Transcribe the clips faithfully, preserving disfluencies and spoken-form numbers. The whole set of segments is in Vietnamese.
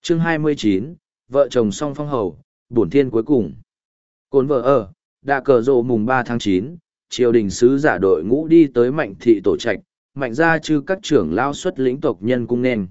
Chương hai mươi chín, vợ chồng song phong hầu, bổn thiên cuối cùng. Cồn vợ ở, đã cờ rộ mùng ba tháng chín, triều đình sứ giả đội ngũ đi tới Mạnh thị tổ trạch, Mạnh gia chư các trưởng lao xuất lĩnh tộc nhân cung nên.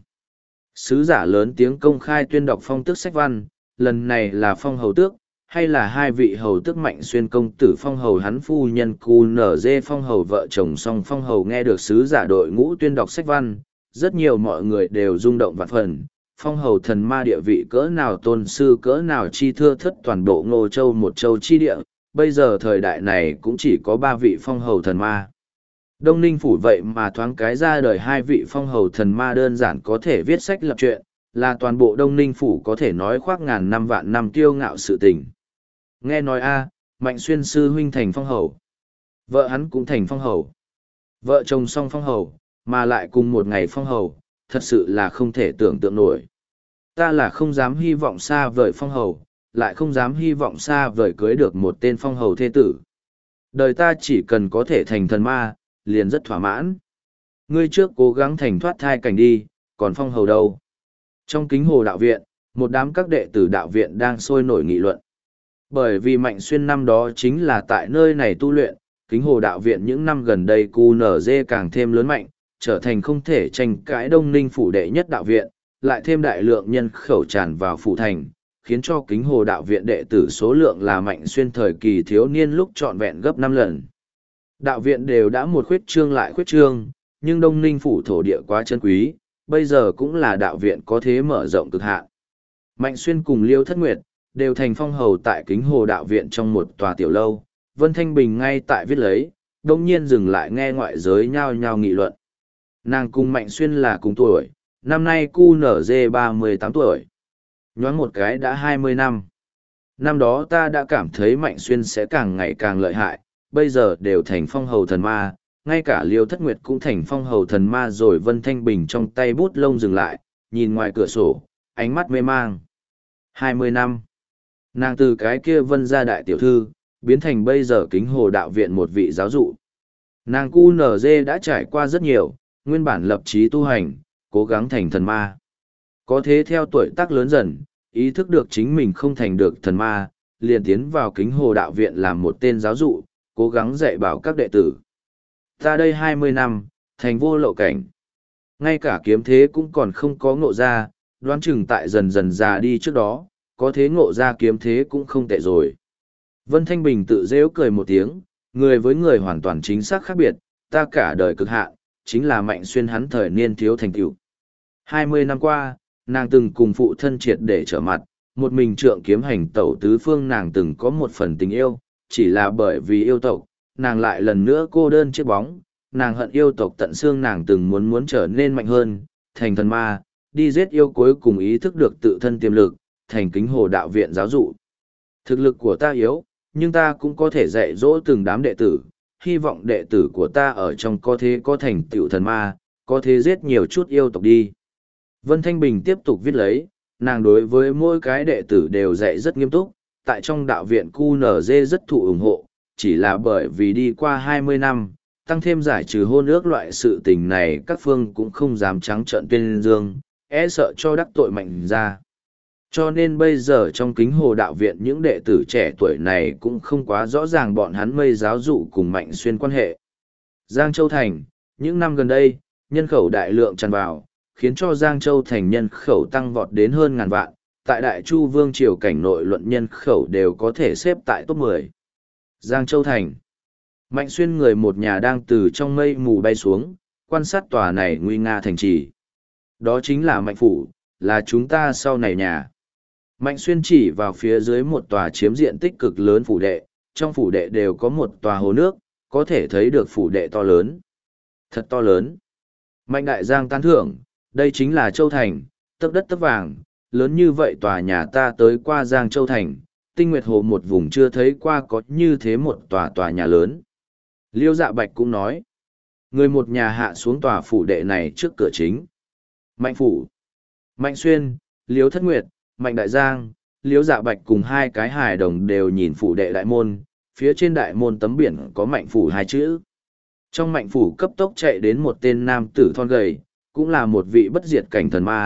Sứ giả lớn tiếng công khai tuyên đọc phong tước sách văn, lần này là phong hầu tước, hay là hai vị hầu tước Mạnh xuyên công tử phong hầu hắn phu nhân cu nở dê phong hầu vợ chồng song phong hầu. Nghe được sứ giả đội ngũ tuyên đọc sách văn, rất nhiều mọi người đều rung động vạn phần. Phong hầu thần ma địa vị cỡ nào tôn sư cỡ nào chi thưa thất toàn bộ Ngô Châu một châu chi địa, bây giờ thời đại này cũng chỉ có ba vị phong hầu thần ma. Đông Ninh phủ vậy mà thoáng cái ra đời hai vị phong hầu thần ma đơn giản có thể viết sách lập chuyện, là toàn bộ Đông Ninh phủ có thể nói khoác ngàn năm vạn năm kiêu ngạo sự tình. Nghe nói a, Mạnh xuyên sư huynh thành phong hầu, vợ hắn cũng thành phong hầu, vợ chồng song phong hầu, mà lại cùng một ngày phong hầu, thật sự là không thể tưởng tượng nổi. Ta là không dám hy vọng xa vời phong hầu, lại không dám hy vọng xa vời cưới được một tên phong hầu thế tử. Đời ta chỉ cần có thể thành thần ma, liền rất thỏa mãn. Ngươi trước cố gắng thành thoát thai cảnh đi, còn phong hầu đâu? Trong kính hồ đạo viện, một đám các đệ tử đạo viện đang sôi nổi nghị luận. Bởi vì Mạnh xuyên năm đó chính là tại nơi này tu luyện, kính hồ đạo viện những năm gần đây cu nở dê càng thêm lớn mạnh, trở thành không thể tranh cãi Đông Ninh phủ đệ nhất đạo viện, lại thêm đại lượng nhân khẩu tràn vào phủ thành, khiến cho kính hồ đạo viện đệ tử số lượng là Mạnh xuyên thời kỳ thiếu niên lúc trọn vẹn gấp năm lần. Đạo viện đều đã một khuyết trương lại khuyết trương, nhưng Đông Ninh phủ thổ địa quá chân quý, bây giờ cũng là đạo viện có thế mở rộng cực hạn. Mạnh xuyên cùng Liêu Thất Nguyệt đều thành phong hầu tại kính hồ đạo viện trong một tòa tiểu lâu. Vân Thanh Bình ngay tại viết lấy, đông nhiên dừng lại nghe ngoại giới nhao nhao nghị luận. Nàng cùng Mạnh xuyên là cùng tuổi, năm nay cu nở dê ba mươi tám tuổi. Nhoáng một cái đã hai mươi năm. Năm đó ta đã cảm thấy Mạnh xuyên sẽ càng ngày càng lợi hại, bây giờ đều thành phong hầu thần ma, ngay cả Liêu Thất Nguyệt cũng thành phong hầu thần ma rồi. Vân Thanh Bình trong tay bút lông dừng lại, nhìn ngoài cửa sổ, ánh mắt mê mang. hai mươi năm. Nàng từ cái kia Vân gia đại tiểu thư, biến thành bây giờ kính hồ đạo viện một vị giáo dụ. Nàng cu nở dê đã trải qua rất nhiều, nguyên bản lập chí tu hành, cố gắng thành thần ma. Có thế theo tuổi tác lớn dần, ý thức được chính mình không thành được thần ma, liền tiến vào kính hồ đạo viện làm một tên giáo dụ, cố gắng dạy bảo các đệ tử. Ta đây hai mươi năm, thành vô lậu cảnh. Ngay cả kiếm thế cũng còn không có ngộ ra, đoán chừng tại dần dần già đi trước đó, có thế ngộ ra kiếm thế cũng không tệ rồi. Vân Thanh Bình tự rêu cười một tiếng, người với người hoàn toàn chính xác khác biệt, ta cả đời cực hạn, chính là Mạnh xuyên hắn thời niên thiếu thành tựu. Hai mươi năm qua, nàng từng cùng phụ thân triệt để trở mặt, một mình trượng kiếm hành tẩu tứ phương. Nàng từng có một phần tình yêu, chỉ là bởi vì yêu tộc, nàng lại lần nữa cô đơn chiếc bóng. Nàng hận yêu tộc tận xương, nàng từng muốn muốn trở nên mạnh hơn, thành thần ma, đi giết yêu, cuối cùng ý thức được tự thân tiềm lực, thành kính hồ đạo viện giáo dụ. Thực lực của ta yếu, nhưng ta cũng có thể dạy dỗ từng đám đệ tử, hy vọng đệ tử của ta ở trong có thế có thành tựu thần ma, có thế giết nhiều chút yêu tộc đi. Vân Thanh Bình tiếp tục viết lấy, nàng đối với mỗi cái đệ tử đều dạy rất nghiêm túc, tại trong đạo viện cu nở dê rất thụ ủng hộ, chỉ là bởi vì đi qua hai mươi năm, tăng thêm giải trừ hôn ước loại sự tình này, các phương cũng không dám trắng trợn tuyên dương, e sợ cho đắc tội Mạnh ra. Cho nên bây giờ trong kính hồ đạo viện những đệ tử trẻ tuổi này cũng không quá rõ ràng bọn hắn mây giáo dụ cùng Mạnh xuyên quan hệ. Giang Châu Thành, những năm gần đây, nhân khẩu đại lượng tràn vào, khiến cho Giang Châu Thành nhân khẩu tăng vọt đến hơn ngàn vạn, tại Đại Chu Vương Triều cảnh nội luận nhân khẩu đều có thể xếp tại top mười. Giang Châu Thành. Mạnh xuyên người một nhà đang từ trong mây mù bay xuống, quan sát tòa này nguy nga thành trì. Đó chính là Mạnh Phủ, là chúng ta sau này nhà. Mạnh xuyên chỉ vào phía dưới một tòa chiếm diện tích cực lớn phủ đệ, trong phủ đệ đều có một tòa hồ nước, có thể thấy được phủ đệ to lớn. Thật to lớn. Mạnh đại giang tán thưởng, đây chính là Châu Thành, tấc đất tấc vàng, lớn như vậy tòa nhà ta tới qua Giang Châu Thành, Tinh Nguyệt Hồ một vùng chưa thấy qua có như thế một tòa tòa nhà lớn. Liêu Dạ Bạch cũng nói, người một nhà hạ xuống tòa phủ đệ này trước cửa chính. Mạnh Phủ, Mạnh Xuyên, Liêu Thất Nguyệt, Mạnh Đại Giang, Liêu Dạ Bạch cùng hai cái hài đồng đều nhìn phủ đệ đại môn, phía trên đại môn tấm biển có Mạnh Phủ hai chữ. Trong Mạnh Phủ cấp tốc chạy đến một tên nam tử thon gầy, cũng là một vị bất diệt cảnh thần ma,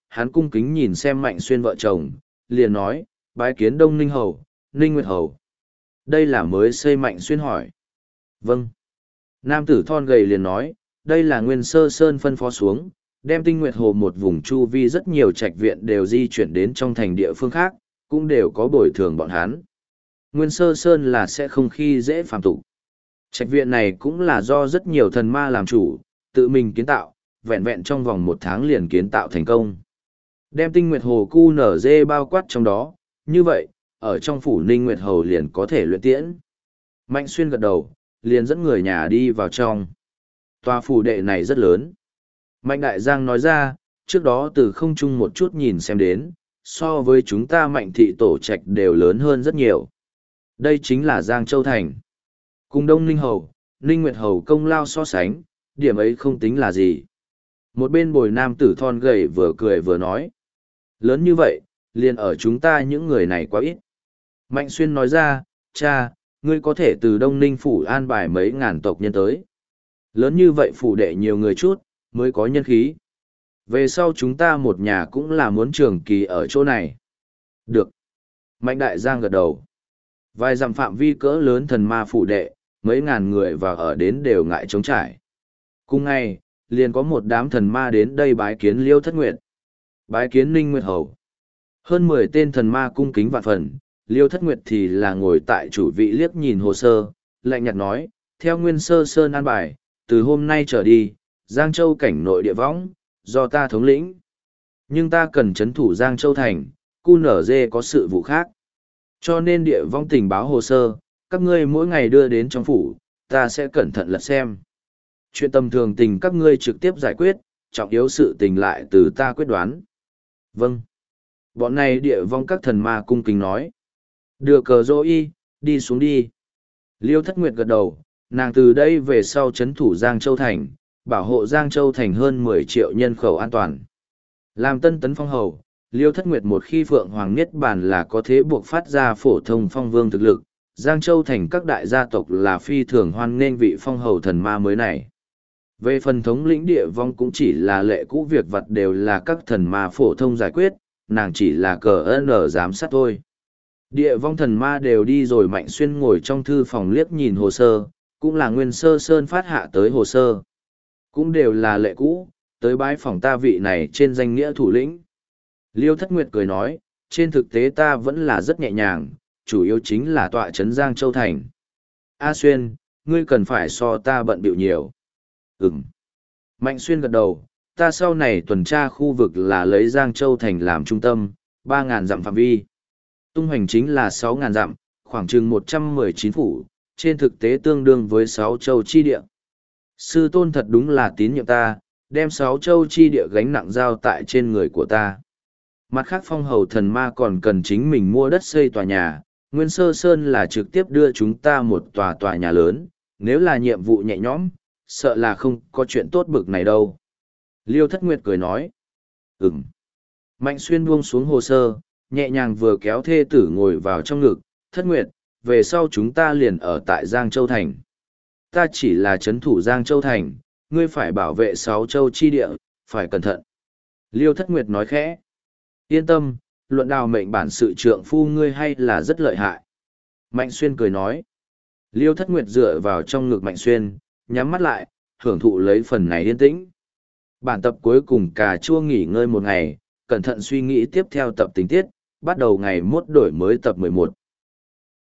hắn cung kính nhìn xem Mạnh Xuyên vợ chồng, liền nói, bái kiến Đông Ninh Hầu, Ninh Nguyệt Hầu. Đây là mới xây Mạnh Xuyên hỏi. Vâng. Nam tử thon gầy liền nói, đây là Nguyên Sơ Sơn phân phó xuống, đem Tinh Nguyệt Hồ một vùng chu vi rất nhiều trạch viện đều di chuyển đến trong thành địa phương khác, cũng đều có bồi thường bọn hắn. Nguyên Sơ Sơn là sẽ không khi dễ phàm tục. Trạch viện này cũng là do rất nhiều thần ma làm chủ, tự mình kiến tạo, vẹn vẹn trong vòng một tháng liền kiến tạo thành công. Đem Tinh Nguyệt Hồ cu nở dê bao quát trong đó, như vậy, ở trong phủ Ninh Nguyệt Hầu liền có thể luyện tiễn. Mạnh Xuyên gật đầu, liền dẫn người nhà đi vào trong. Tòa phủ đệ này rất lớn. Mạnh Đại Giang nói ra, trước đó từ không trung một chút nhìn xem đến, so với chúng ta Mạnh thị tổ trạch đều lớn hơn rất nhiều. Đây chính là Giang Châu Thành. Cùng Đông Ninh Hầu, Ninh Nguyệt Hầu công lao so sánh, điểm ấy không tính là gì. Một bên bồi nam tử thon gầy vừa cười vừa nói. Lớn như vậy, liền ở chúng ta những người này quá ít. Mạnh Xuyên nói ra, cha, ngươi có thể từ Đông Ninh phủ an bài mấy ngàn tộc nhân tới. Lớn như vậy phủ đệ nhiều người chút, mới có nhân khí. Về sau chúng ta một nhà cũng là muốn trường kỳ ở chỗ này. Được. Mạnh Đại Giang gật đầu. Vài dặm phạm vi cỡ lớn thần ma phủ đệ, mấy ngàn người vào ở đến đều ngại trống trải. Cùng ngày, liền có một đám thần ma đến đây bái kiến Liêu Thất Nguyệt. Bái kiến Ninh Nguyệt Hầu. Hơn mười tên thần ma cung kính vạn phần, Liêu Thất Nguyệt thì là ngồi tại chủ vị liếc nhìn hồ sơ, lạnh nhạt nói, theo Nguyên Sơ Sơn an bài, từ hôm nay trở đi, Giang Châu cảnh nội địa võng, do ta thống lĩnh. Nhưng ta cần chấn thủ Giang Châu thành, cu nở dê có sự vụ khác. Cho nên địa vong tình báo hồ sơ, các ngươi mỗi ngày đưa đến trong phủ, ta sẽ cẩn thận lật xem. Chuyện tầm thường tình các ngươi trực tiếp giải quyết, trọng yếu sự tình lại từ ta quyết đoán. Vâng. Bọn này địa vong các thần ma cung kính nói. Đưa cờ dô y, đi xuống đi. Liêu Thất Nguyệt gật đầu, nàng từ đây về sau chấn thủ Giang Châu Thành, bảo hộ Giang Châu Thành hơn mười triệu nhân khẩu an toàn. Làm tân tấn phong hầu, Liêu Thất Nguyệt một khi Phượng Hoàng Niết Bàn là có thế buộc phát ra phổ thông phong vương thực lực, Giang Châu Thành các đại gia tộc là phi thường hoan nghênh vị phong hầu thần ma mới này. Về phần thống lĩnh địa vong cũng chỉ là lệ cũ việc vật đều là các thần ma phổ thông giải quyết, nàng chỉ là cờ ơn ở giám sát thôi. Địa vong thần ma đều đi rồi Mạnh Xuyên ngồi trong thư phòng liếc nhìn hồ sơ, cũng là Nguyên Sơ Sơn phát hạ tới hồ sơ. Cũng đều là lệ cũ, tới bái phòng ta vị này trên danh nghĩa thủ lĩnh. Liêu Thất Nguyệt cười nói, trên thực tế ta vẫn là rất nhẹ nhàng, chủ yếu chính là tọa trấn Giang Châu Thành. A Xuyên, ngươi cần phải so ta bận bịu nhiều. Ừm. Mạnh Xuyên gật đầu, ta sau này tuần tra khu vực là lấy Giang Châu Thành làm trung tâm, ba ngàn dặm phạm vi. Tung hoành chính là sáu ngàn dặm, khoảng chừng một trăm mười chín phủ, trên thực tế tương đương với sáu châu chi địa. Sư tôn thật đúng là tín nhiệm ta, đem sáu châu chi địa gánh nặng giao tại trên người của ta. Mặt khác phong hầu thần ma còn cần chính mình mua đất xây tòa nhà, Nguyên Sơ Sơn là trực tiếp đưa chúng ta một tòa tòa nhà lớn, nếu là nhiệm vụ nhẹ nhõm, sợ là không có chuyện tốt bực này đâu. Liêu Thất Nguyệt cười nói. Ừm. Mạnh Xuyên buông xuống hồ sơ, nhẹ nhàng vừa kéo thê tử ngồi vào trong ngực. Thất Nguyệt, về sau chúng ta liền ở tại Giang Châu Thành. Ta chỉ là chấn thủ Giang Châu Thành, ngươi phải bảo vệ sáu châu chi địa, phải cẩn thận. Liêu Thất Nguyệt nói khẽ. Yên tâm, luận đào mệnh bản sự trượng phu ngươi hay là rất lợi hại. Mạnh Xuyên cười nói. Liêu Thất Nguyệt dựa vào trong ngực Mạnh Xuyên, nhắm mắt lại, hưởng thụ lấy phần này yên tĩnh. Bản tập cuối cùng cà chua nghỉ ngơi một ngày, cẩn thận suy nghĩ tiếp theo tập tình tiết, bắt đầu ngày mốt đổi mới tập mười một.